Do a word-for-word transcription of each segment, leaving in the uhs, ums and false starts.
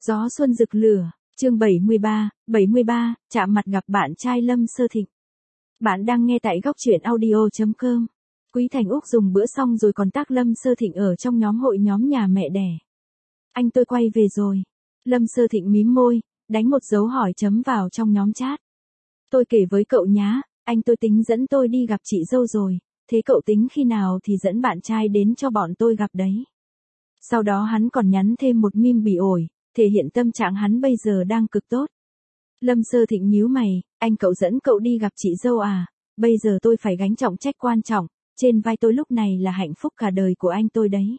Gió xuân rực lửa, chương bảy mươi ba, bảy mươi ba, chạm mặt gặp bạn trai Lâm Sơ Thịnh. Bạn đang nghe tại góc truyện audio chấm com. Quý Thành Úc dùng bữa xong rồi còn tag Lâm Sơ Thịnh ở trong nhóm hội nhóm nhà mẹ đẻ. Anh tôi quay về rồi. Lâm Sơ Thịnh mím môi, đánh một dấu hỏi chấm vào trong nhóm chat. Tôi kể với cậu nhá, anh tôi tính dẫn tôi đi gặp chị dâu rồi, thế cậu tính khi nào thì dẫn bạn trai đến cho bọn tôi gặp đấy. Sau đó hắn còn nhắn thêm một meme bị ổi, thể hiện tâm trạng hắn bây giờ đang cực tốt. Lâm Sơ Thịnh nhíu mày, anh cậu dẫn cậu đi gặp chị dâu à, bây giờ tôi phải gánh trọng trách quan trọng, trên vai tôi lúc này là hạnh phúc cả đời của anh tôi đấy.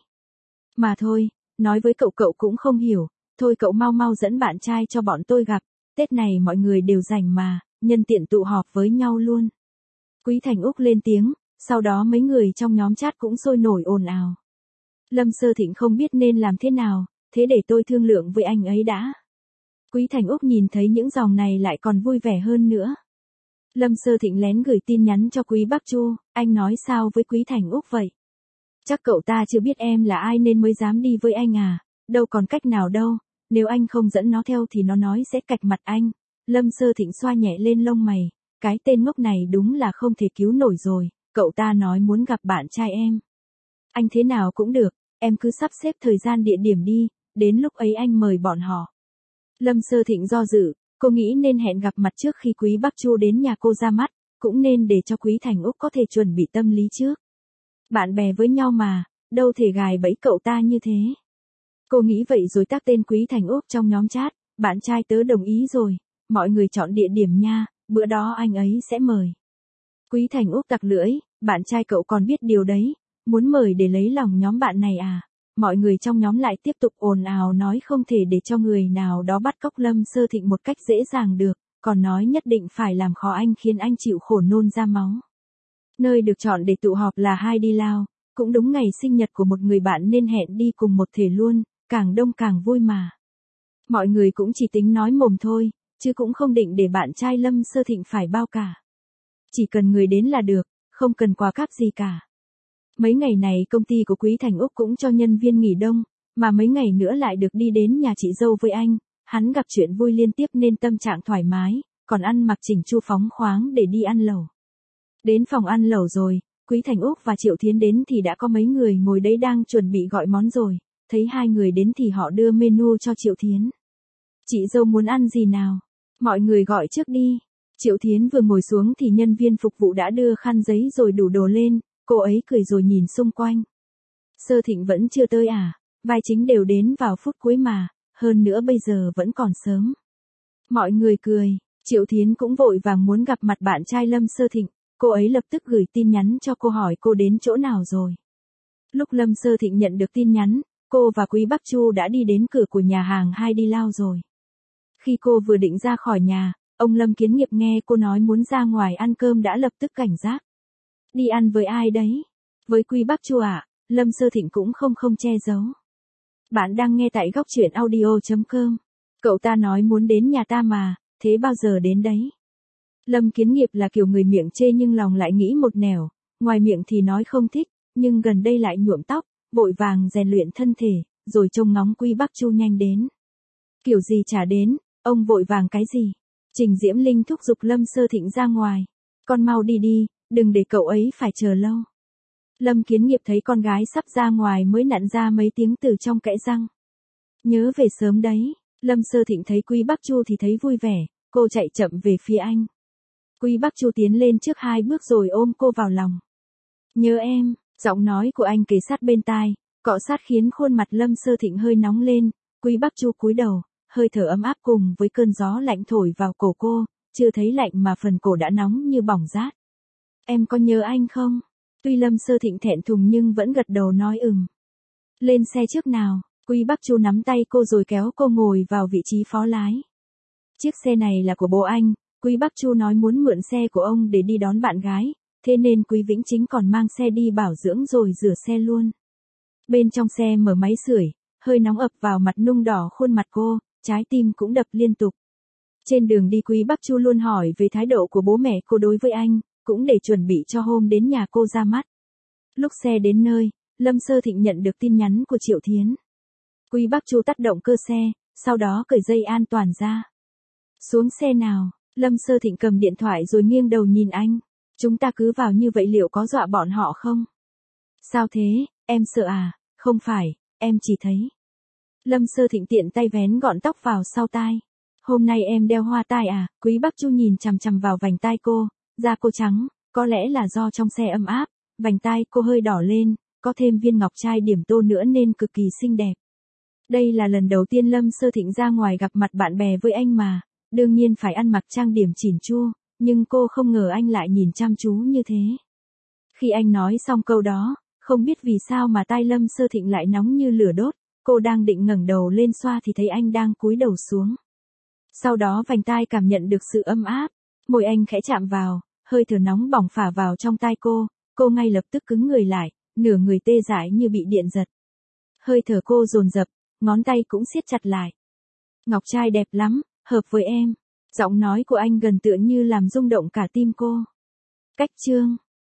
Mà thôi, nói với cậu cậu cũng không hiểu, thôi cậu mau mau dẫn bạn trai cho bọn tôi gặp, Tết này mọi người đều rảnh mà, nhân tiện tụ họp với nhau luôn. Quý Thành Úc lên tiếng, sau đó mấy người trong nhóm chat cũng sôi nổi ồn ào. Lâm Sơ Thịnh không biết nên làm thế nào, thế để tôi thương lượng với anh ấy đã. Quý Thành Úc nhìn thấy những dòng này lại còn vui vẻ hơn nữa. Lâm Sơ Thịnh lén gửi tin nhắn cho Quý Bắc Chu, anh nói sao với Quý Thành Úc vậy? Chắc cậu ta chưa biết em là ai nên mới dám đi với anh à, đâu còn cách nào đâu, nếu anh không dẫn nó theo thì nó nói sẽ cạch mặt anh. Lâm Sơ Thịnh xoa nhẹ lên lông mày, cái tên ngốc này đúng là không thể cứu nổi rồi, cậu ta nói muốn gặp bạn trai em. Anh thế nào cũng được, em cứ sắp xếp thời gian địa điểm đi, đến lúc ấy anh mời bọn họ. Lâm Sơ Thịnh do dự, cô nghĩ nên hẹn gặp mặt trước khi Quý Bắc Chu đến nhà cô ra mắt, cũng nên để cho Quý Thành Úc có thể chuẩn bị tâm lý trước. Bạn bè với nhau mà, đâu thể gài bẫy cậu ta như thế. Cô nghĩ vậy rồi tag tên Quý Thành Úc trong nhóm chat, bạn trai tớ đồng ý rồi, mọi người chọn địa điểm nha, bữa đó anh ấy sẽ mời. Quý Thành Úc tặc lưỡi, bạn trai cậu còn biết điều đấy, muốn mời để lấy lòng nhóm bạn này à? Mọi người trong nhóm lại tiếp tục ồn ào nói không thể để cho người nào đó bắt cóc Lâm Sơ Thịnh một cách dễ dàng được, còn nói nhất định phải làm khó anh khiến anh chịu khổ nôn ra máu. Nơi được chọn để tụ họp là Hai Đi Lao, cũng đúng ngày sinh nhật của một người bạn nên hẹn đi cùng một thể luôn, càng đông càng vui mà. Mọi người cũng chỉ tính nói mồm thôi, chứ cũng không định để bạn trai Lâm Sơ Thịnh phải bao cả. Chỉ cần người đến là được, không cần quà cáp gì cả. Mấy ngày này công ty của Quý Thành Úc cũng cho nhân viên nghỉ đông, mà mấy ngày nữa lại được đi đến nhà chị dâu với anh, hắn gặp chuyện vui liên tiếp nên tâm trạng thoải mái, còn ăn mặc chỉnh chu phóng khoáng để đi ăn lẩu. Đến phòng ăn lẩu rồi, Quý Thành Úc và Triệu Thiến đến thì đã có mấy người ngồi đấy đang chuẩn bị gọi món rồi, thấy hai người đến thì họ đưa menu cho Triệu Thiến. Chị dâu muốn ăn gì nào? Mọi người gọi trước đi. Triệu Thiến vừa ngồi xuống thì nhân viên phục vụ đã đưa khăn giấy rồi đủ đồ lên, cô ấy cười rồi nhìn xung quanh. Sơ Thịnh vẫn chưa tới à, vai chính đều đến vào phút cuối mà, hơn nữa bây giờ vẫn còn sớm. Mọi người cười, Triệu Thiến cũng vội vàng muốn gặp mặt bạn trai Lâm Sơ Thịnh, cô ấy lập tức gửi tin nhắn cho cô hỏi cô đến chỗ nào rồi. Lúc Lâm Sơ Thịnh nhận được tin nhắn, cô và Quý Bắc Chu đã đi đến cửa của nhà hàng Hai Đi Lao rồi. Khi cô vừa định ra khỏi nhà, ông Lâm Kiến Nghiệp nghe cô nói muốn ra ngoài ăn cơm đã lập tức cảnh giác. Đi ăn với ai đấy? Với Quý Bắc Chu ạ, à? Lâm Sơ Thịnh cũng không không che giấu. Bạn đang nghe tại góc truyện audio chấm com. Cậu ta nói muốn đến nhà ta mà, thế bao giờ đến đấy? Lâm Kiến Nghiệp là kiểu người miệng chê nhưng lòng lại nghĩ một nẻo, ngoài miệng thì nói không thích, nhưng gần đây lại nhuộm tóc, vội vàng rèn luyện thân thể, rồi trông ngóng Quý Bắc Chu nhanh đến. Kiểu gì chả đến, ông vội vàng cái gì? Trình Diễm Linh thúc giục Lâm Sơ Thịnh ra ngoài. Con mau đi đi, đừng để cậu ấy phải chờ lâu. Lâm Kiến Nghiệp thấy con gái sắp ra ngoài mới nặn ra mấy tiếng từ trong kẽ răng. Nhớ về sớm đấy. Lâm Sơ Thịnh thấy Quý Bắc Chu thì thấy vui vẻ, cô chạy chậm về phía anh. Quý Bắc Chu tiến lên trước hai bước rồi ôm cô vào lòng. Nhớ em, giọng nói của anh kề sát bên tai, cọ sát khiến khuôn mặt Lâm Sơ Thịnh hơi nóng lên. Quý Bắc Chu cúi đầu, hơi thở ấm áp cùng với cơn gió lạnh thổi vào cổ cô, chưa thấy lạnh mà phần cổ đã nóng như bỏng rát. Em có nhớ anh không? Tuy Lâm Sơ Thịnh thẹn thùng nhưng vẫn gật đầu nói ừm. Lên xe trước nào, Quý Bắc Chu nắm tay cô rồi kéo cô ngồi vào vị trí phó lái. Chiếc xe này là của bố anh, Quý Bắc Chu nói muốn mượn xe của ông để đi đón bạn gái, thế nên Quý Vĩnh Chính còn mang xe đi bảo dưỡng rồi rửa xe luôn. Bên trong xe mở máy sưởi, hơi nóng ập vào mặt nung đỏ khuôn mặt cô, trái tim cũng đập liên tục. Trên đường đi Quý Bắc Chu luôn hỏi về thái độ của bố mẹ cô đối với anh, cũng để chuẩn bị cho hôm đến nhà cô ra mắt. Lúc xe đến nơi, Lâm Sơ Thịnh nhận được tin nhắn của Triệu Thiến. Quý Bắc Chu tắt động cơ xe, sau đó cởi dây an toàn ra. Xuống xe nào, Lâm Sơ Thịnh cầm điện thoại rồi nghiêng đầu nhìn anh. Chúng ta cứ vào như vậy liệu có dọa bọn họ không? Sao thế, em sợ à? Không phải, em chỉ thấy. Lâm Sơ Thịnh tiện tay vén gọn tóc vào sau tai. Hôm nay em đeo hoa tai à? Quý Bắc Chu nhìn chằm chằm vào vành tai cô, da cô trắng, có lẽ là do trong xe ấm áp, vành tai cô hơi đỏ lên, có thêm viên ngọc trai điểm tô nữa nên cực kỳ xinh đẹp. Đây là lần đầu tiên Lâm Sơ Thịnh ra ngoài gặp mặt bạn bè với anh mà, đương nhiên phải ăn mặc trang điểm chỉn chu, nhưng cô không ngờ anh lại nhìn chăm chú như thế. Khi anh nói xong câu đó, không biết vì sao mà tai Lâm Sơ Thịnh lại nóng như lửa đốt, cô đang định ngẩng đầu lên xoa thì thấy anh đang cúi đầu xuống. Sau đó vành tai cảm nhận được sự ấm áp, môi anh khẽ chạm vào, hơi thở nóng bỏng phả vào trong tai cô, cô ngay lập tức cứng người lại, nửa người tê dại như bị điện giật. Hơi thở cô dồn dập, ngón tay cũng siết chặt lại. Ngọc trai đẹp lắm, hợp với em. Giọng nói của anh gần tựa như làm rung động cả tim cô. Cách chương